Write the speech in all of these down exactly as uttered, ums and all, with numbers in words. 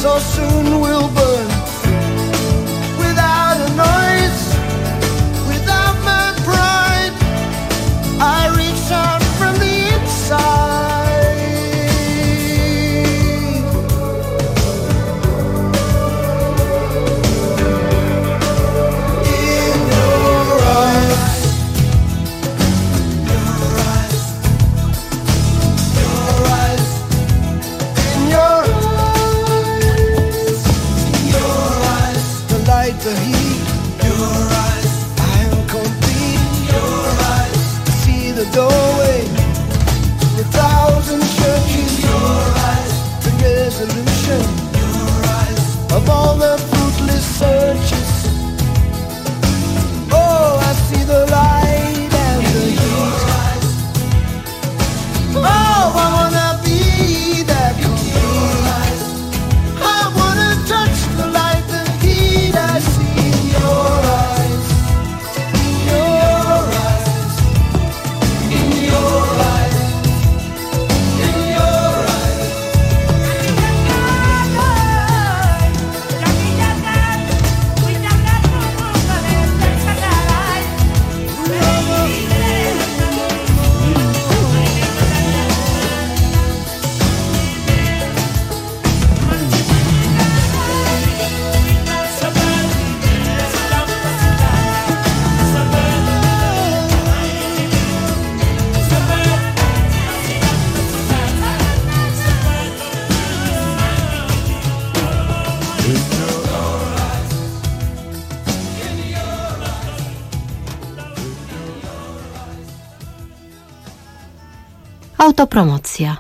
so soon will burn without a noise, without my pride. I reach out from the inside. In your eyes, your eyes, your eyes, in your eyes, in your eyes, the light, the heat, your eyes, I am complete. Your eyes, I see the doorway to a thousand churches. Your eyes, the resolution. Your eyes, of all the fruitless searches. Oh, I see the light and the heat. Oh, I wanna be that complete. I wanna touch the light, the heat I see in your eyes, in your eyes, in your eyes, in your eyes. Autopromocja.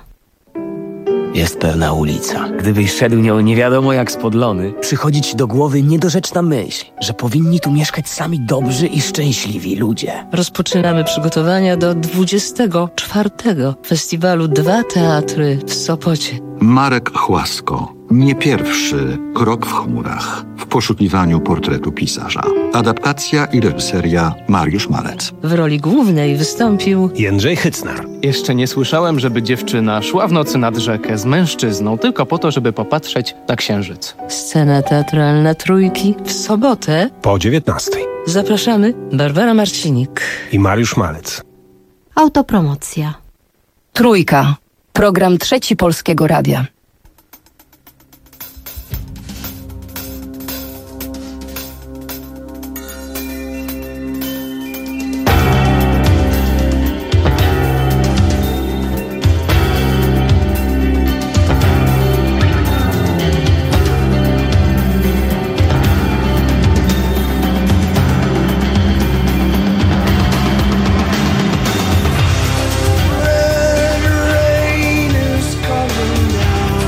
Jest pewna ulica. Gdybyś szedł nią nie wiadomo jak spod lony, przychodzi ci do głowy niedorzeczna myśl, że powinni tu mieszkać sami dobrzy i szczęśliwi ludzie. Rozpoczynamy przygotowania do dwudziestego czwartego festiwalu Dwa Teatry w Sopocie. Marek Chłasko. Nie pierwszy krok w chmurach. W poszukiwaniu portretu pisarza. Adaptacja i reżyseria Mariusz Malec. W roli głównej wystąpił Jędrzej Hycnar. Jeszcze nie słyszałem, żeby dziewczyna szła w nocy nad rzekę z mężczyzną tylko po to, żeby popatrzeć na księżyc. Scena teatralna Trójki w sobotę Po dziewiętnastej. Zapraszamy. Barbara Marcinik I Mariusz Malec. Autopromocja. Trójka. Program Trzeci Polskiego Radia. Red rain is coming down.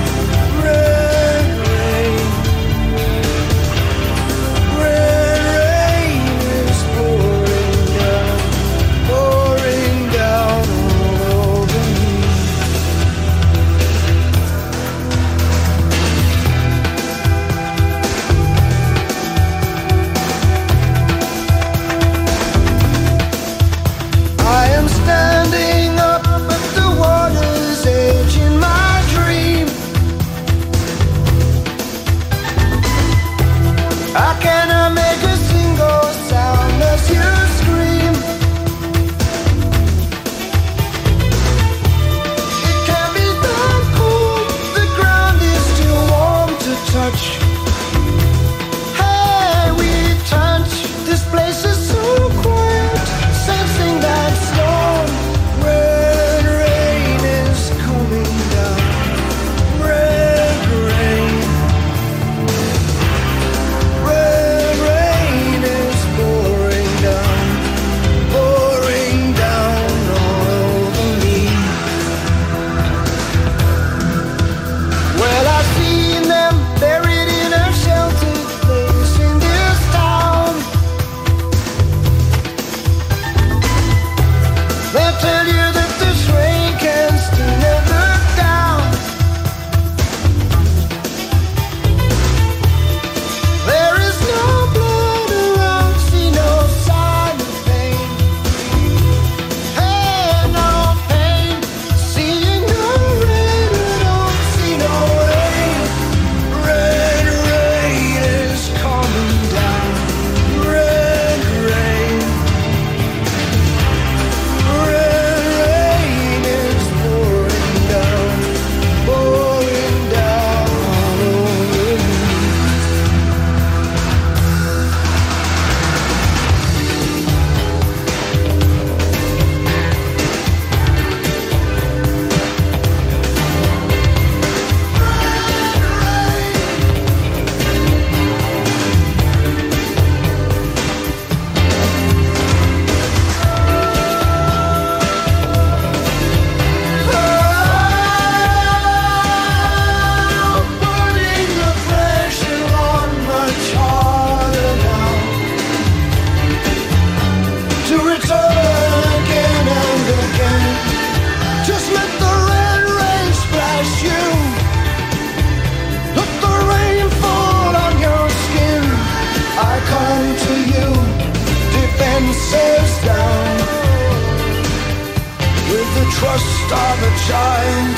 trust of a child.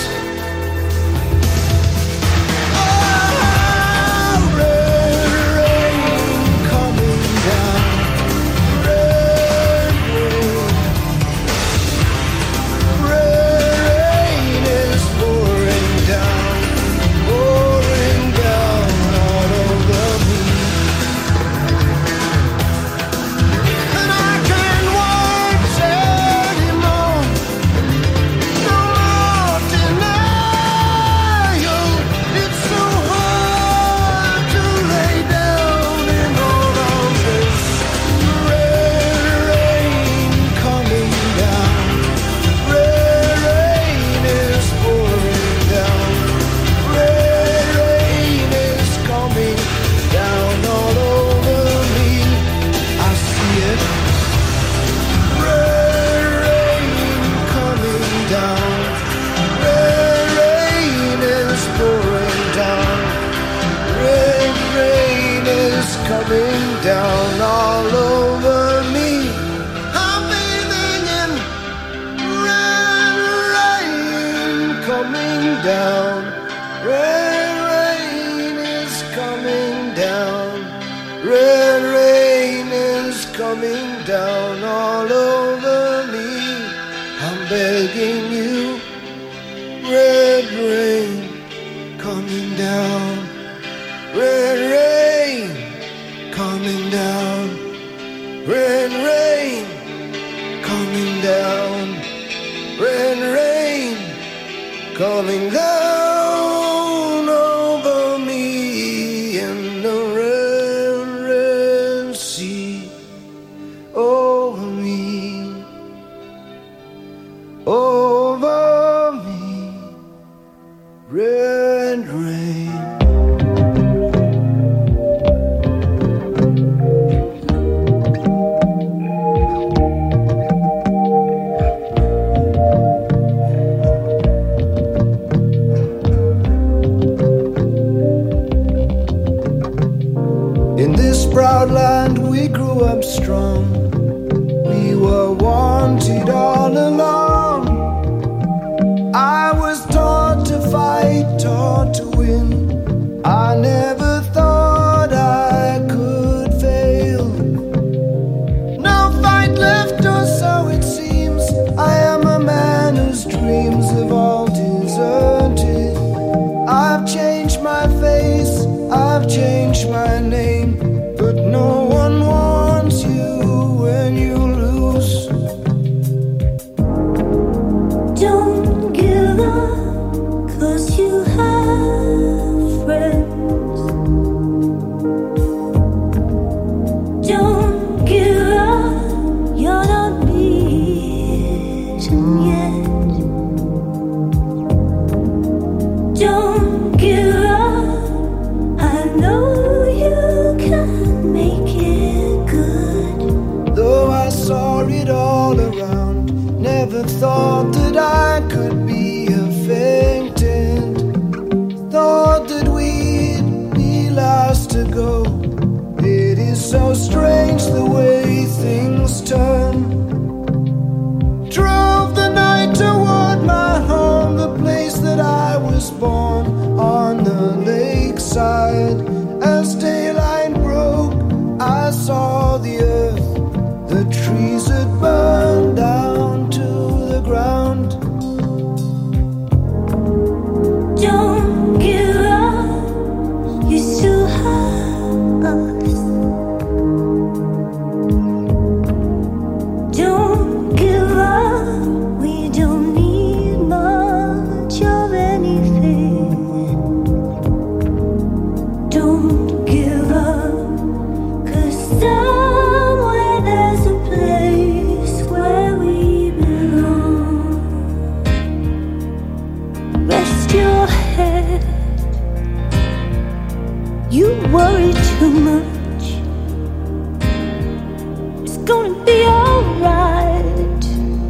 Ah, red rain coming down, red rain, red rain is pouring down, pouring down all over me. And I can't wait anymore, no more denial. It's so hard to lay down in all of this. Red rain coming down, red rain is pouring down, red rain is coming down all over me. I see it. Red rain coming down, red rain is pouring down, red rain is coming down all over me. I'm bathing in red rain coming down, red rain is coming down, red rain is coming down all over me. I'm begging you, red rain coming down, red rain coming down, red rain coming down, red rain coming down over me in the red, red sea over me, over me, red rain. In this proud land we grew up strong. We were wanted all along. I was taught to fight, taught to win. I never thought I could fail. No fight left, or so it seems. I am a man whose dreams have all deserted. I've changed my face, I've changed my name, but no one wants you when you lose. Don't give up, 'cause you have friends. Don't give up, you're not beaten yet. Don't give up, I know you can make it good. Though I saw it all around, never thought that I could be a faintant. Thought that we'd be last to go. It is so strange the way things turn. Drove the night toward my home, the place that I was born, on the lakeside. As daylight broke, I saw the earth, the trees had burned down to the ground. Don't give up, you still have us. Don't give up, we don't need much of anything. Don't give up, 'cause somewhere there's a place where we belong. Rest your head, you worry too much. It's gonna be alright.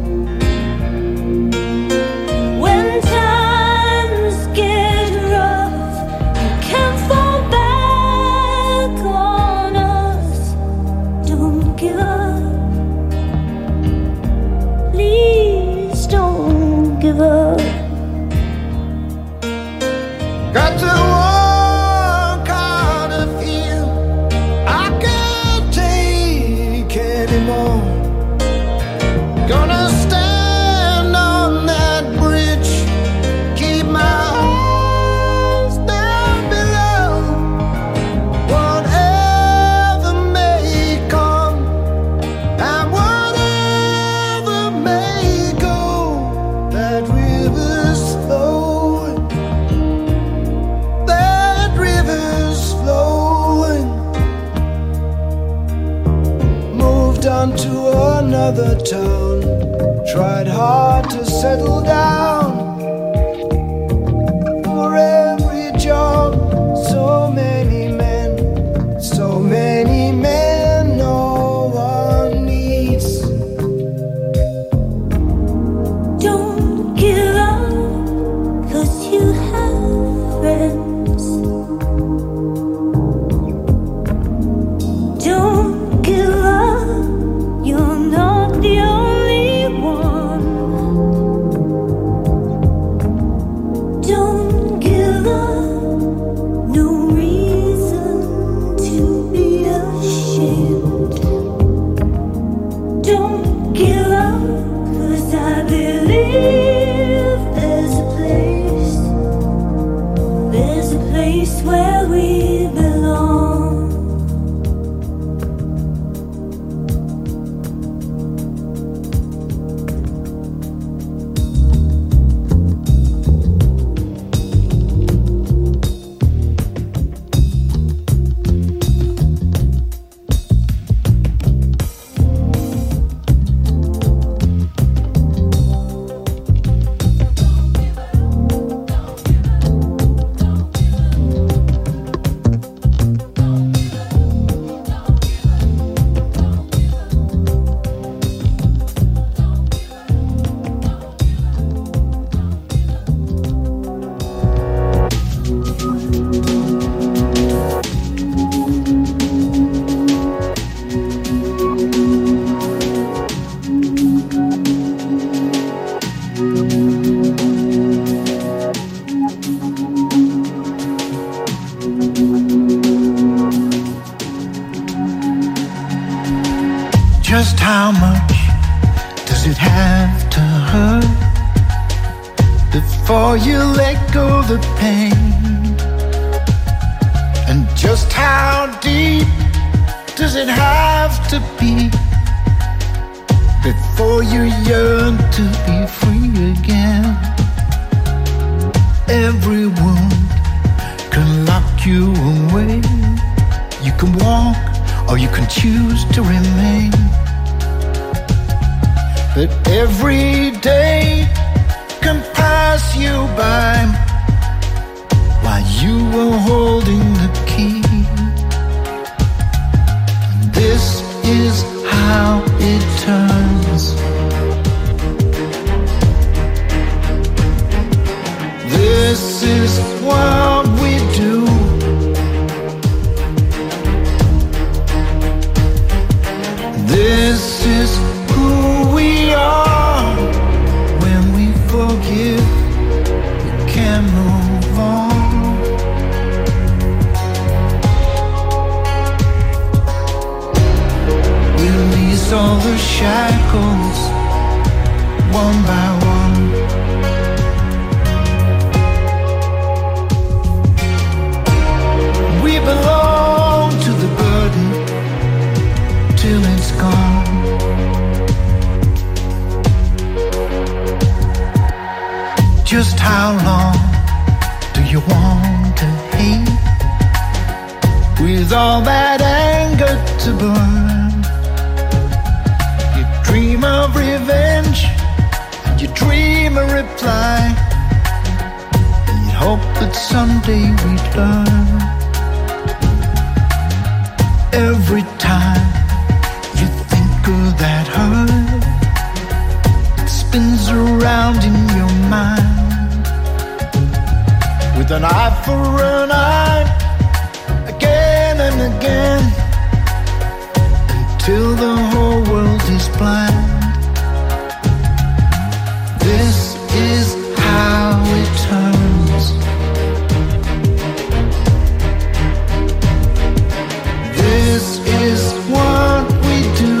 When times get rough, you can't fall back on us. Don't give up, please don't another town, tried hard to settle down. For every job, so many men, so many men no one needs. Don't give up, 'cause you have friends. Don't give up, you're not the only one. Don't give up, no reason to be ashamed. Don't give up, 'cause I believe there's a place, there's a place where we belong. Just how much does it have to hurt before you let go the pain? And just how deep does it have to be before you yearn to be free again? Every wound can lock you away. You can walk or you can choose to remain. But every day can pass you by while you were holding the key. This is how it turns. This is what we do. This is who we are. When we forgive, we can move on. We release all the shackles, one by one. We belong to the burden till it's gone. Just how long do you want to hate with all that anger to burn? You dream of revenge, you dream a reply, and you hope that someday we'd learn. Every time you think of that hurt, it spins around in your mind with an eye for an eye, again and again, until the whole world is blind. This is how it turns. This is what we do.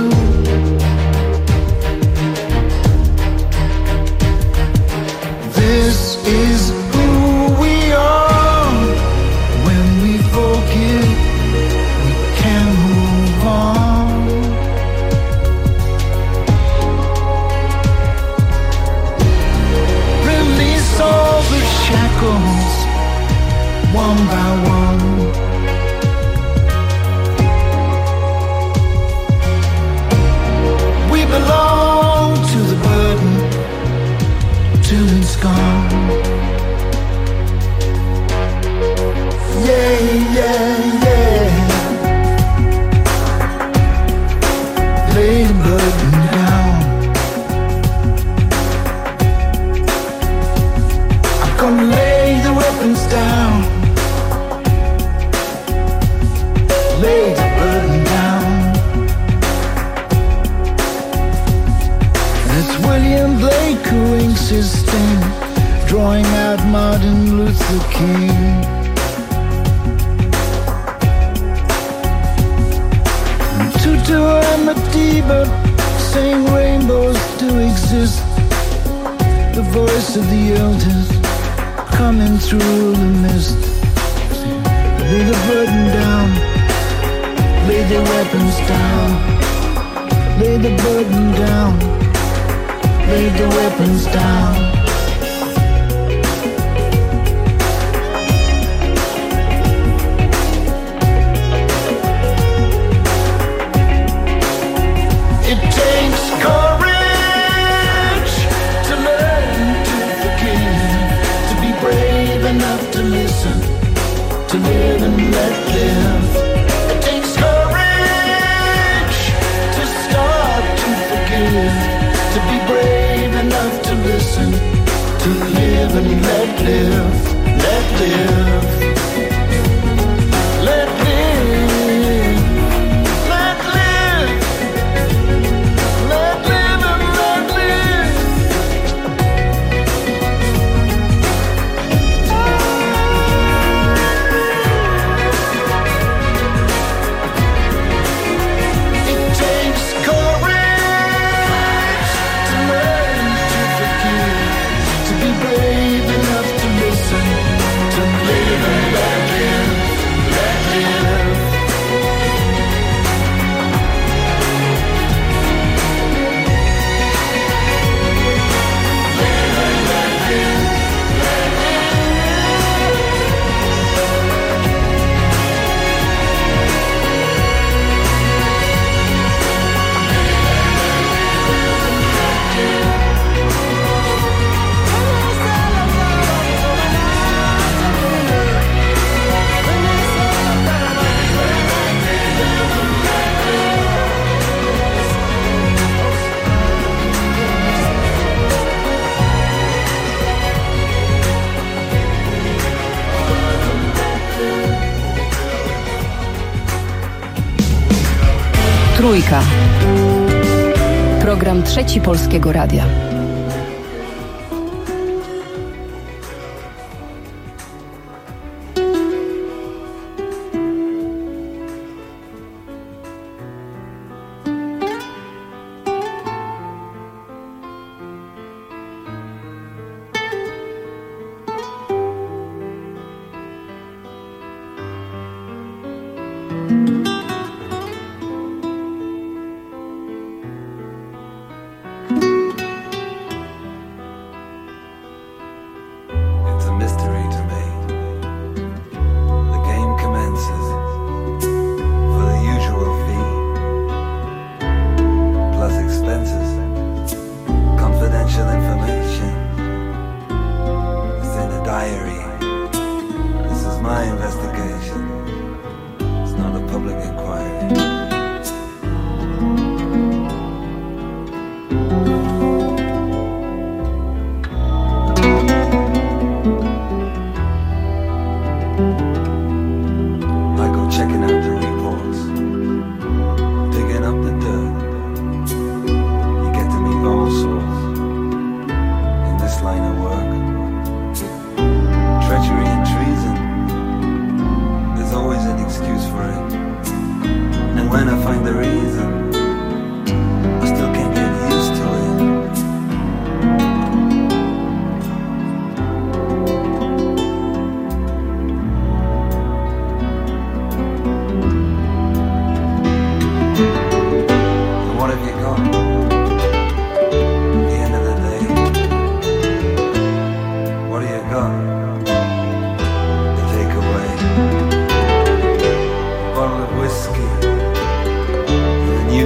This is who we are. system, drawing out Martin Luther King. Tutu and Madiba saying rainbows do exist. The voice of the elders coming through the mist. Lay the burden down, lay the weapons down. Lay the burden down, lay the weapons down. It takes courage to learn to forgive, to be brave enough to listen, to live and let live. It takes courage to start to forgive, to be brave enough to listen, to live and let live, let live, let live, let live, let live and let live. It takes courage to learn to forgive, to be brave enough to listen, to live and let live, let live. Live and let live, let Trójka. Program Trzeci Polskiego Radia. It's a mystery to me. The game commences for the usual fee, plus expenses, confidential information. It's in a diary. This is my investigation. It's not a public inquiry. I go checking out the reports, digging up the dirt. You get to meet all sorts in this line of work. Treachery and treason, there's always an excuse for it. And when I find the reason, I still can't get used to it. And what have you got? At the end of the day, what do you got? The takeaway, a bottle of whiskey, and a new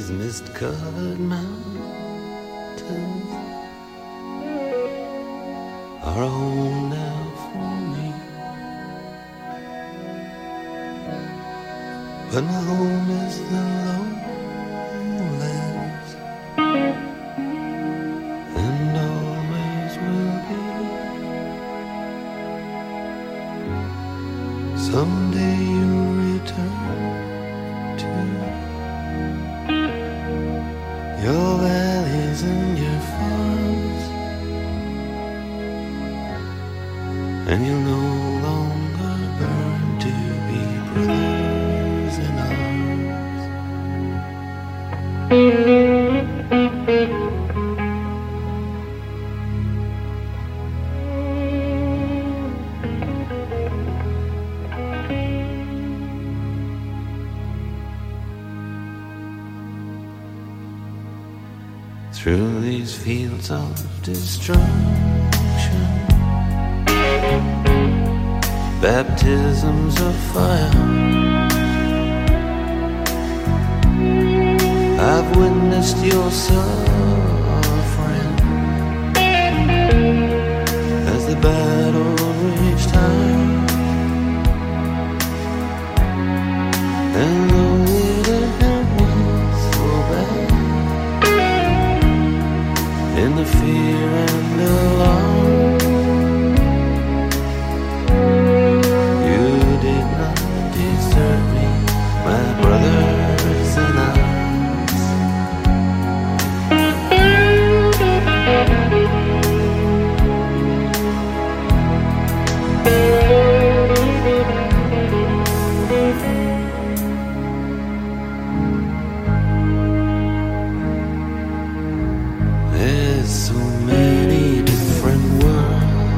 these mist-covered mountains are a home now for me. But my home is the lowlands, and always will be. Someday you'll return to your valleys and your farms, and you'll no longer burn to be brothers in arms. Through these fields of destruction, baptisms of fire, I've witnessed your suffering as the battle raged high. And though it hurt me so bad, in the fear and alarm, you did not desert me, my brothers in arms. There's so many different worlds,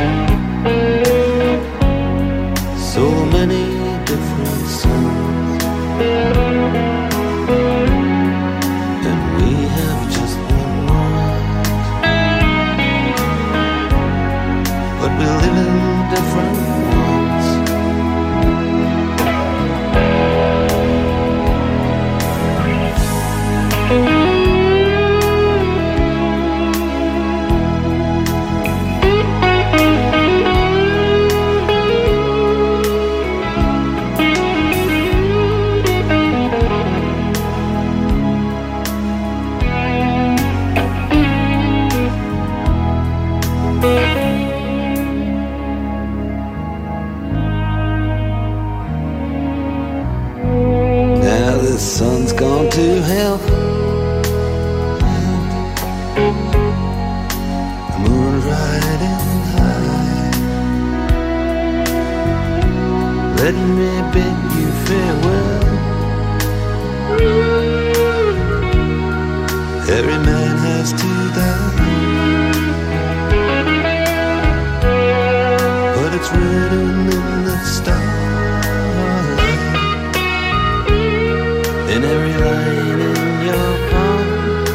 so many different suns, and we have just one world, but we live in different ones. Now the sun's gone to hell, the moon's riding high. Let me bid you farewell. Every man has to die, but it's written in the stars, in every line in your palm.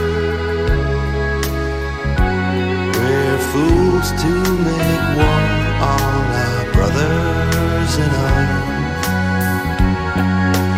We're fools to make war on our brothers in arms.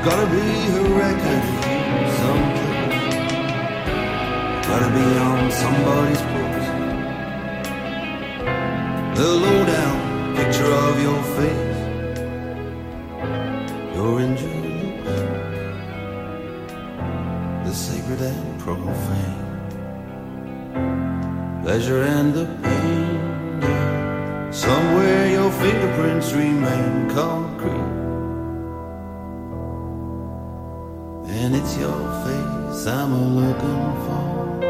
gotta be a record something. Gotta be on somebody's books. The lowdown picture of your face, your injured looks, the sacred and profane, pleasure and the pain. Somewhere your fingerprints remain concrete, and it's your face I'm looking for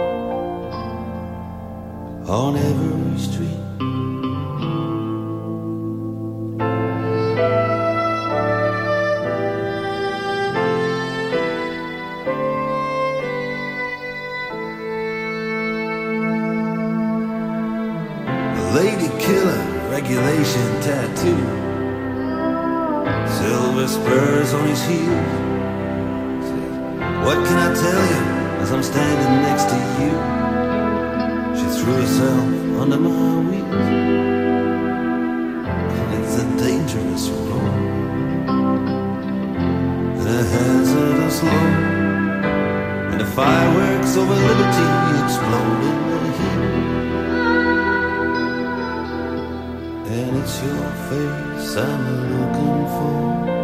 on every street. Lady killer, regulation tattoo, silver spurs on his heels. What can I tell you as I'm standing next to you? She threw herself under my wheels, and it's a dangerous road and a hazardous load, and the fireworks over liberty explode in the heat. And it's your face I'm looking for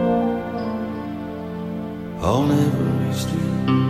on every street.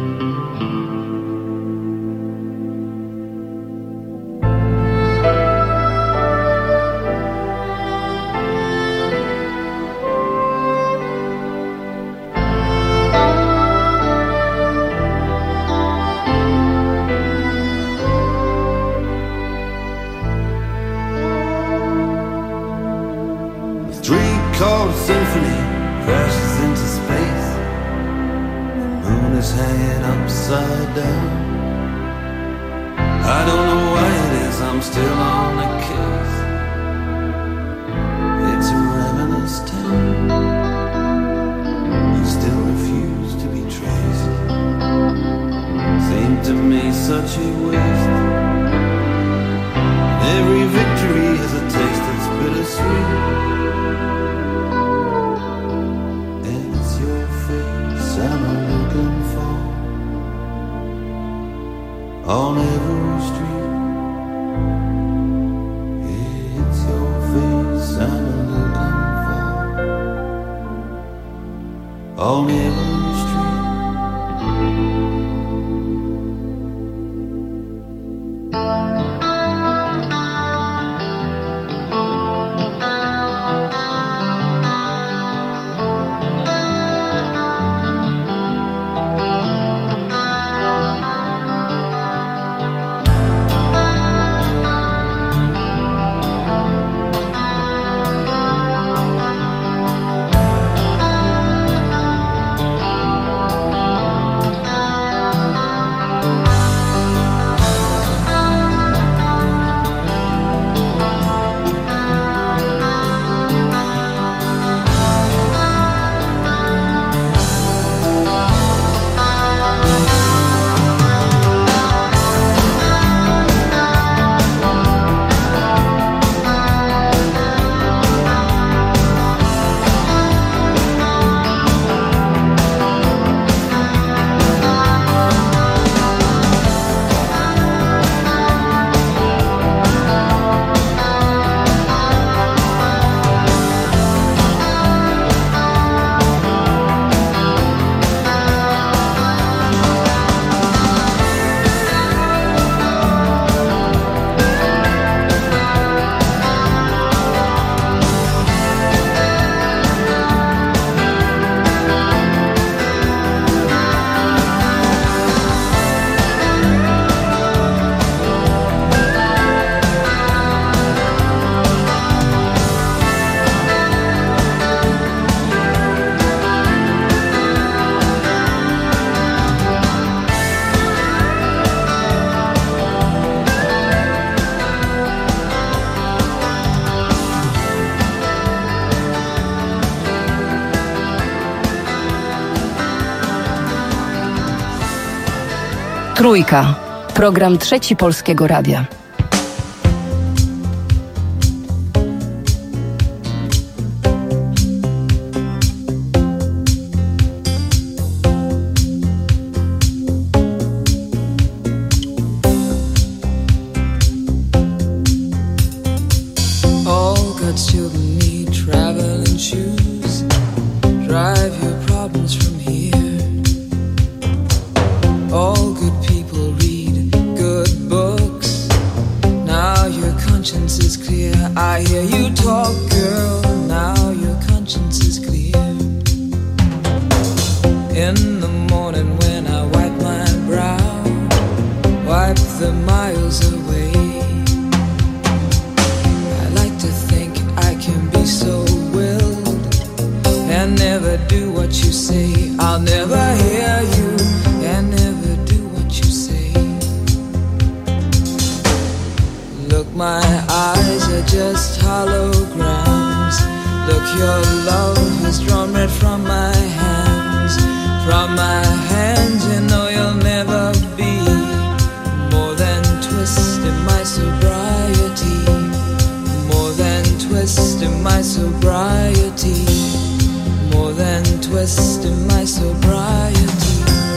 Called symphony crashes into space. The moon is hanging upside down. I don't know why it is I'm still on the case. It's a ravenous town. You still refuse to be traced. Seemed to me such a waste. Every victory has a taste that's bittersweet. I'm looking for on every street. It's your face I'm looking for on every street. Trójka. Program Trzeci Polskiego Radia. children need traveling shoes. Drive your problems from here. All good people read good books. Now your conscience is clear. I hear you talk, girl. Now your conscience is clear. In the morning when I wipe my brow, wipe the miles away. I like to think I can be so willed and never do what you say. I'll never hear you and never do what you say. Look, my eyes are just holograms. Look, your love has drawn red from my hands. From my hands, you know you'll never be more than twist in my sobriety. More than twist in my sobriety. More than twist in my sobriety.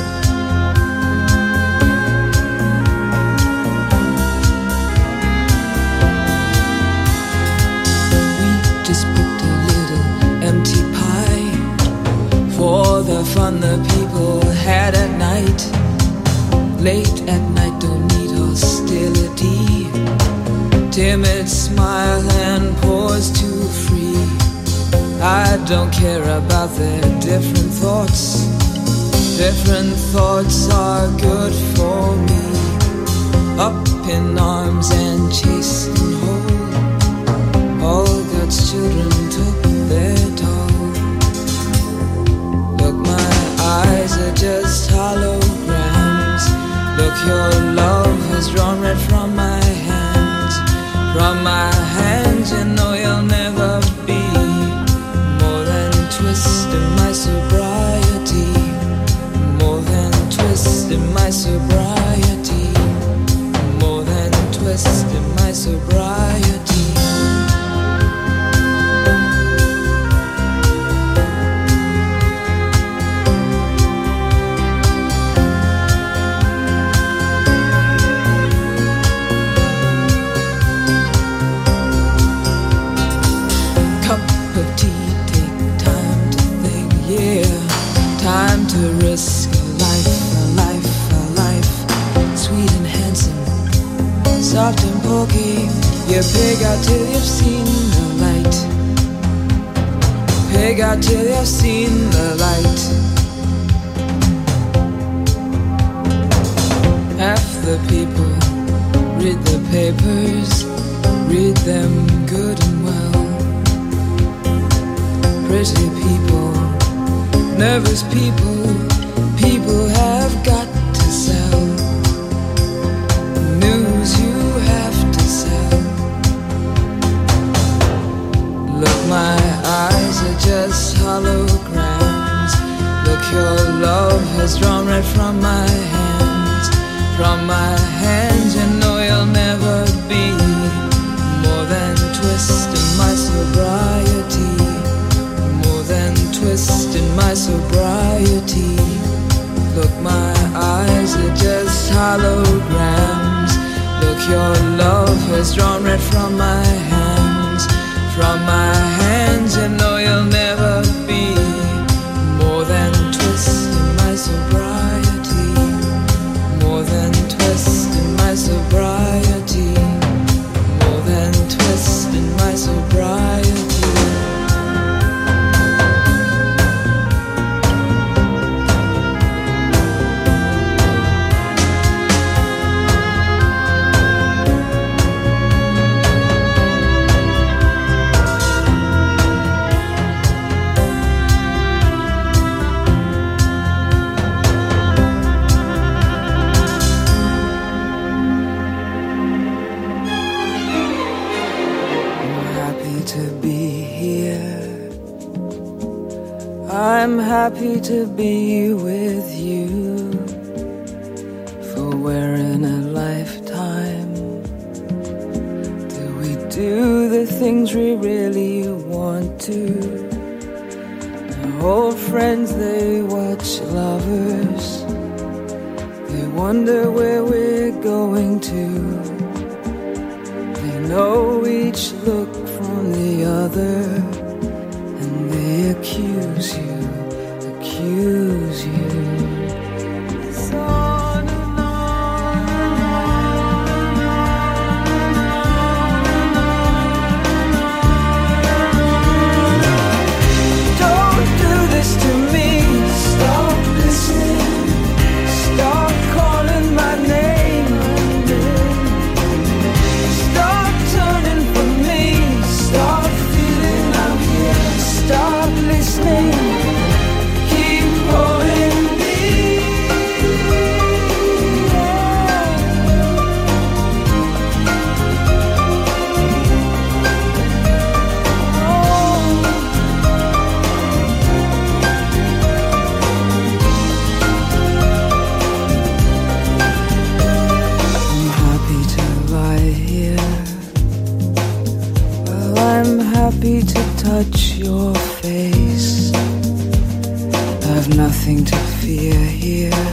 We just booked a little empty pie for the fun the people had at night. Late at night, don't need hostility. Timid smile and pause too free. I don't care about their different thoughts. Different thoughts are good for me. Up in arms and chased and whole. All God's children took their toll. Look, my eyes are just holograms. Look, your love has drawn red from my hands. From my hands, you know you'll never be more than twist in my sobriety. More than twist in my sobriety. More than twist in my sobriety. Time to risk a life, a life, a life. Sweet and handsome, soft and pokey. You pig out till you've seen the light. Pig out till you've seen the light. Half the people read the papers, read them good and well. Pretty people, nervous people, people have got to sell. News you have to sell. Look, my eyes are just holograms. Look, your love has drawn red from my hands. From my hands, you know you'll never be more than twist in my sobriety. More than twist in my sobriety. Look, my eyes are just holograms. Look, your love has drawn red from my hands. From my hands, you know you'll never be more than twist in my sobriety. More than twist in my sobriety. More than twist in my sobriety. I'm happy to be with you, for we're in a lifetime. Do we do the things we really want to? Old friends, they watch lovers. They wonder where we're going to. They know each look from on the other, and they accuse you, accuse you. It's on and on and on and on and on and on. Don't do this to me. Stop listening. Stop calling my name. Stop turning from me. Stop feeling I'm here. Stop listening. Keep holding me. I'm happy to lie here. Well, I'm happy to touch your face. I've nothing to fear here.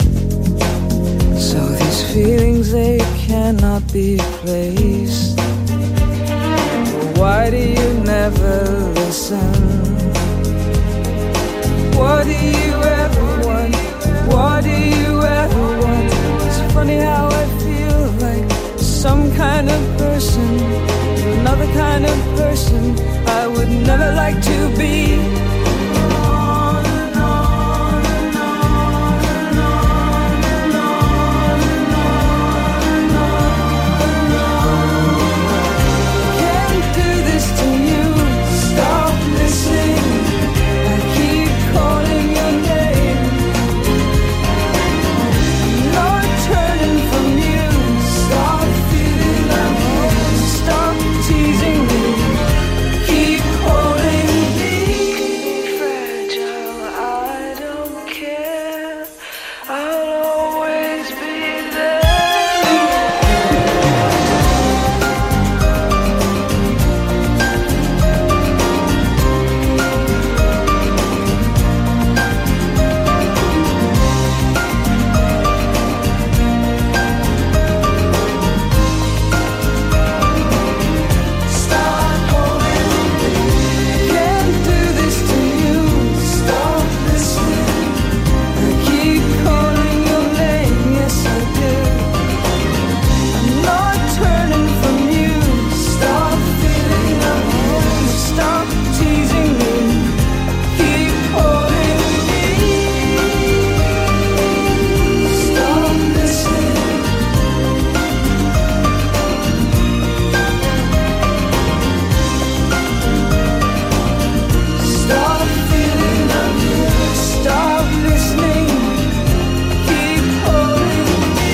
So these feelings, they cannot be placed. Why do you never listen? What do you ever want? What do you ever want? It's funny how I feel like some kind of person, another kind of person I would never like to be. On and on and on and on and on and on and on. Can't do this to you. Stop listening. I keep calling your name. Not turning from you. Stop feeling I'm here. Stop teasing me. Keep holding me. Fragile, I don't care. I'll always be there. Stop holding me. Can't do this to you. Stop listening. I keep calling your name. Yes, I do. I'm not turning from you. Stop feeling I'm here. Stop teasing me. Keep holding me. Stop listening. Stop feeling I'm here. Stop listening. Keep holding me.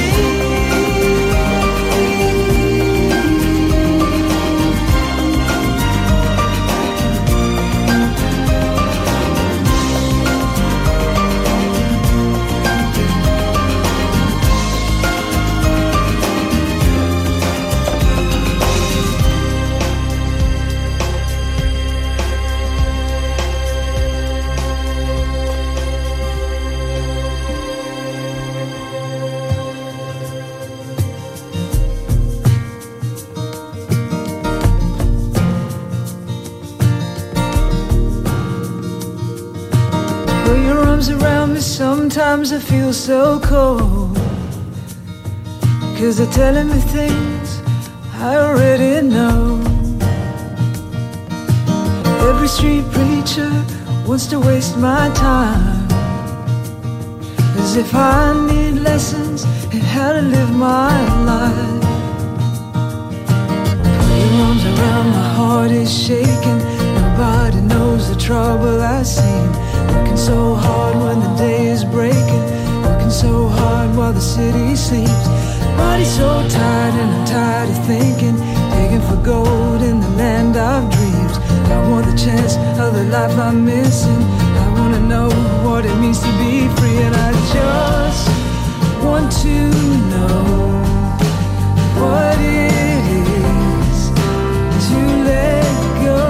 Put your arms around me, sometimes I feel so cold. Cause they're telling me things I already know. Every street preacher wants to waste my time, as if I need lessons in how to live my life. Put your arms around my heart is shaking. Nobody knows the trouble I've seen. Working so hard when the day is breaking. Working so hard while the city sleeps. Body's so tired and I'm tired of thinking. Digging for gold in the land of dreams. I want the chance of the life I'm missing. I wanna know what it means to be free. And I just want to know what it is to let go.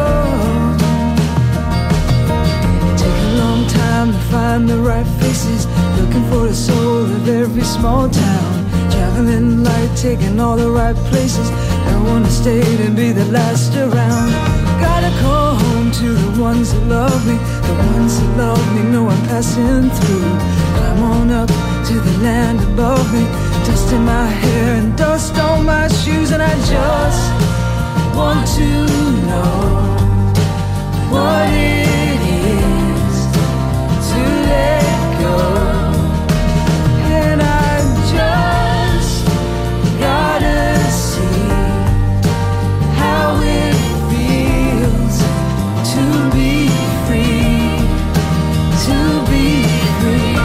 Take a long time to find the right faces. Looking for the soul of every small town. Traveling light, taking all the right places. I wanna stay and be the last around. Gotta go home to the ones that love me. The ones that love me know I'm passing through. Climb on up to the land above me. Dust in my hair and dust on my shoes. And I just want to know what it is to let go. And I just gotta see how it feels to be free, to be free.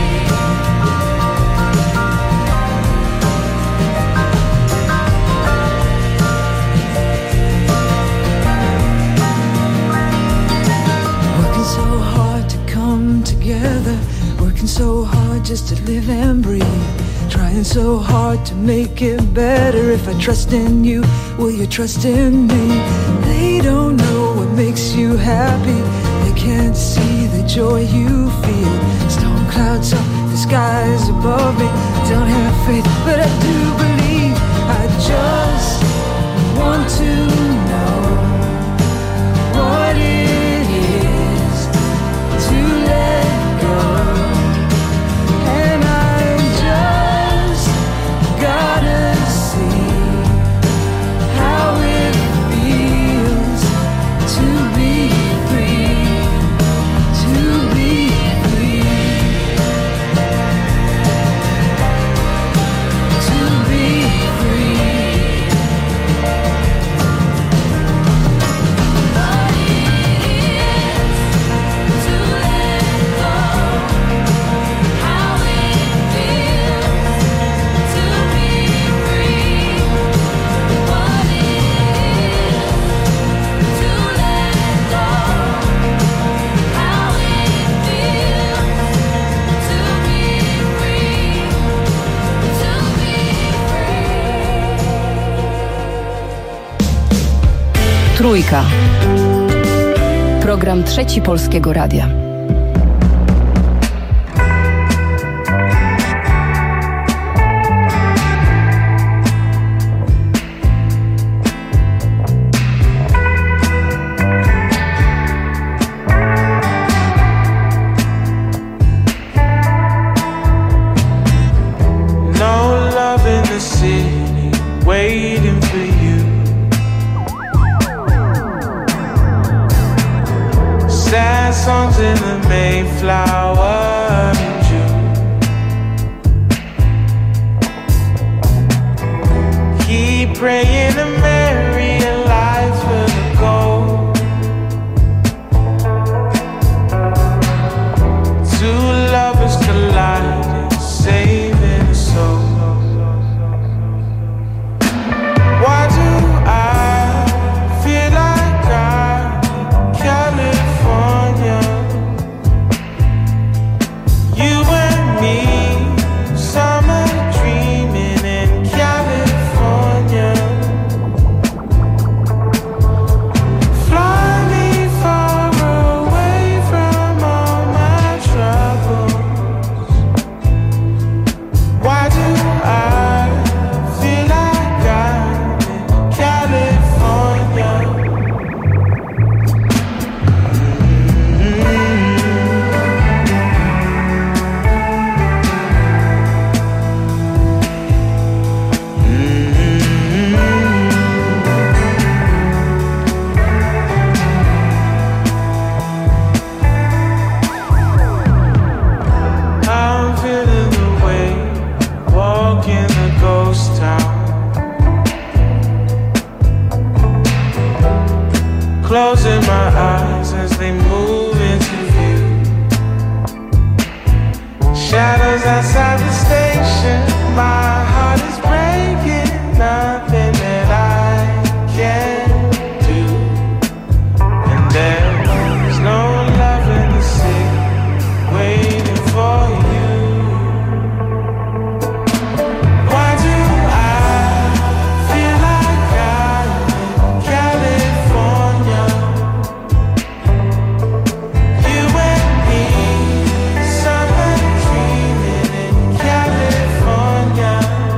Working so hard to come together, working so hard just to live and breathe. Trying so hard to make it better. If I trust in you, will you trust in me? They don't know what makes you happy. They can't see the joy you feel. Storm clouds up, the skies above me. Don't have faith, but I do believe. I just want to know what it is to let go. And I just gotta see how it feels to be free, to be free, to be free. What it is to let go, how it feels to be free. What it is to let go, how it feels to be free, to be free. Trójka. Program Trzeci Polskiego Radia. No love in the city, waiting for you. Sad songs in the Mayflower in June. Keep praying to Mary and life will go. Two lovers colliding, saving a soul. Why do I feel like I'm in California? You and me, summer dreaming in California. Fly me far away from all my troubles. Why do I feel like I'm in California? I'm feeling the way, walking the ghost town. Closing my eyes as they move into view. Shadows outside the station, my heart is breaking. Nothing that I can do. And there's no love in the city, waiting for you. Why do I feel like I'm in California? You and me, summer dreaming in California.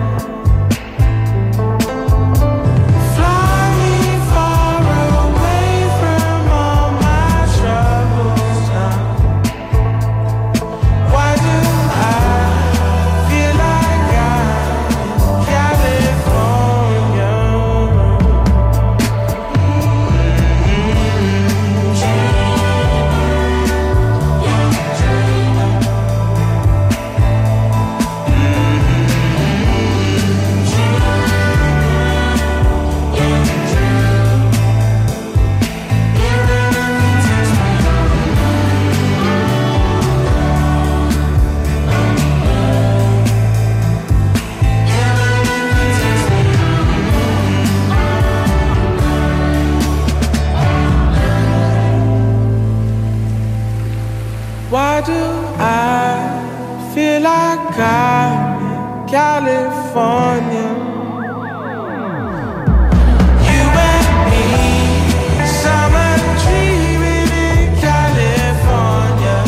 Why do I feel like I'm in California? You and me, summer dreaming in California.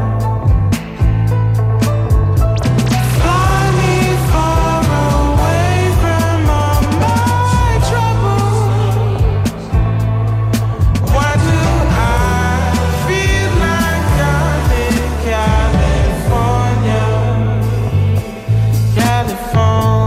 Fly me far away from all my troubles. Why do I feel like I'm in California? California.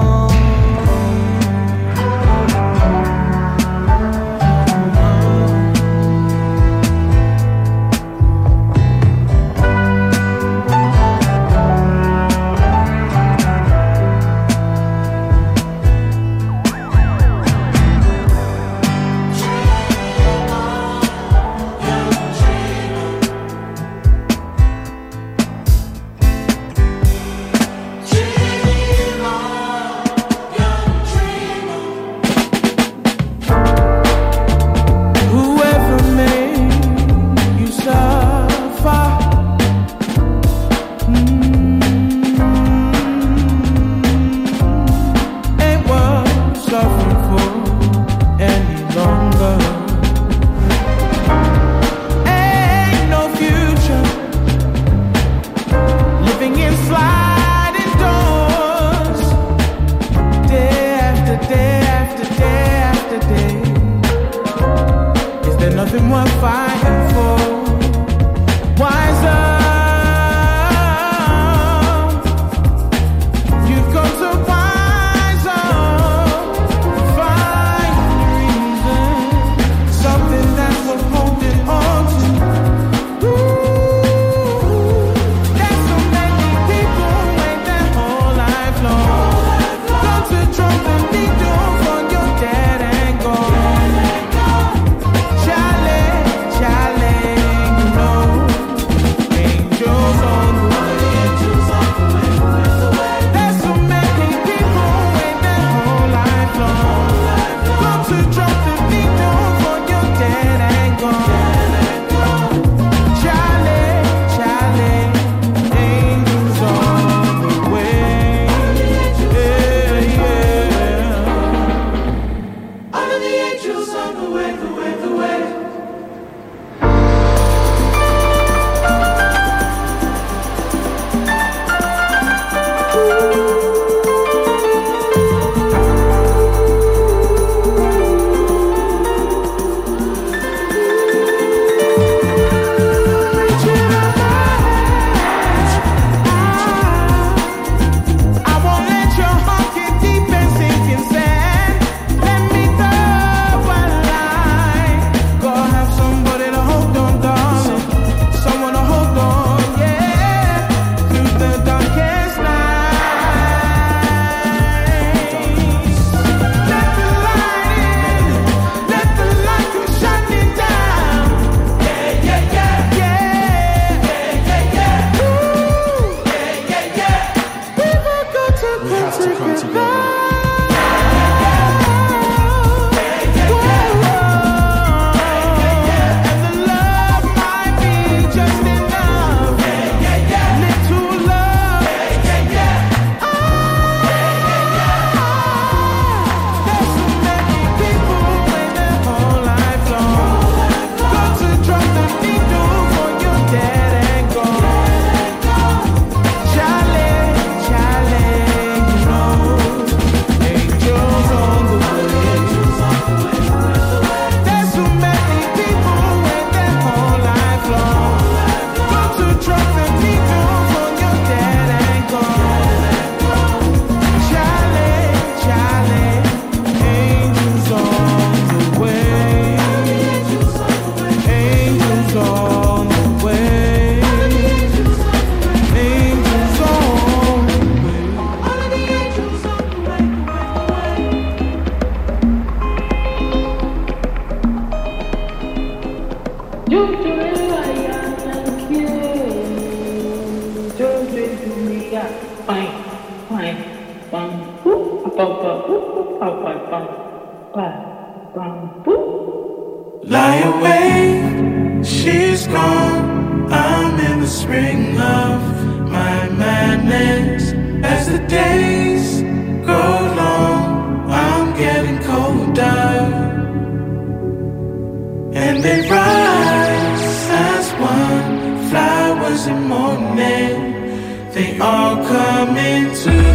Whoever made you suffer, mm, ain't worth suffering for any longer. Ain't no future living in sliding doors, day after day after day after day. Is there nothing worth fighting for? Wiser, you've got to wise up, find reason, something that's worth holding on to. Ooh, there's so many people wait their whole life long. Got to drop the needle for your dead and gone. Charlie, Charlie, you know, angels on the way. There's so many people wait their whole life long. Got to drop the needle for your dead and gone. Charlie, Charlie, angels on the way. Yeah, yeah. All of the angels on the way, the way, the way. I won't let your heart get deep and sink in sand. Let me throw a line. Go have somebody to hold on, darling. Someone to hold on, yeah. Through the darkest night. Let the light in. Let the light come shining down. Yeah, yeah, yeah, yeah, yeah, yeah. Ooh, yeah, yeah, yeah. We've all got to We have to come together. And the love might be just enough. Little love. There's so many people wait their whole life long. Got to drop the needle for your dead and gone. Charlie, Charlie, you know, angels on the way. There's so many people wait their whole life long. Got to drop the needle for your dead and gone. Charlie, Charlie, angels on the way. Angels on the way. Angels on the way. All of the angels on the way, the way, Lie awake, she's gone. I'm in the spring of my madness. As the days go long, I'm getting colder, and they rise as one. Flowers in morning, they all come into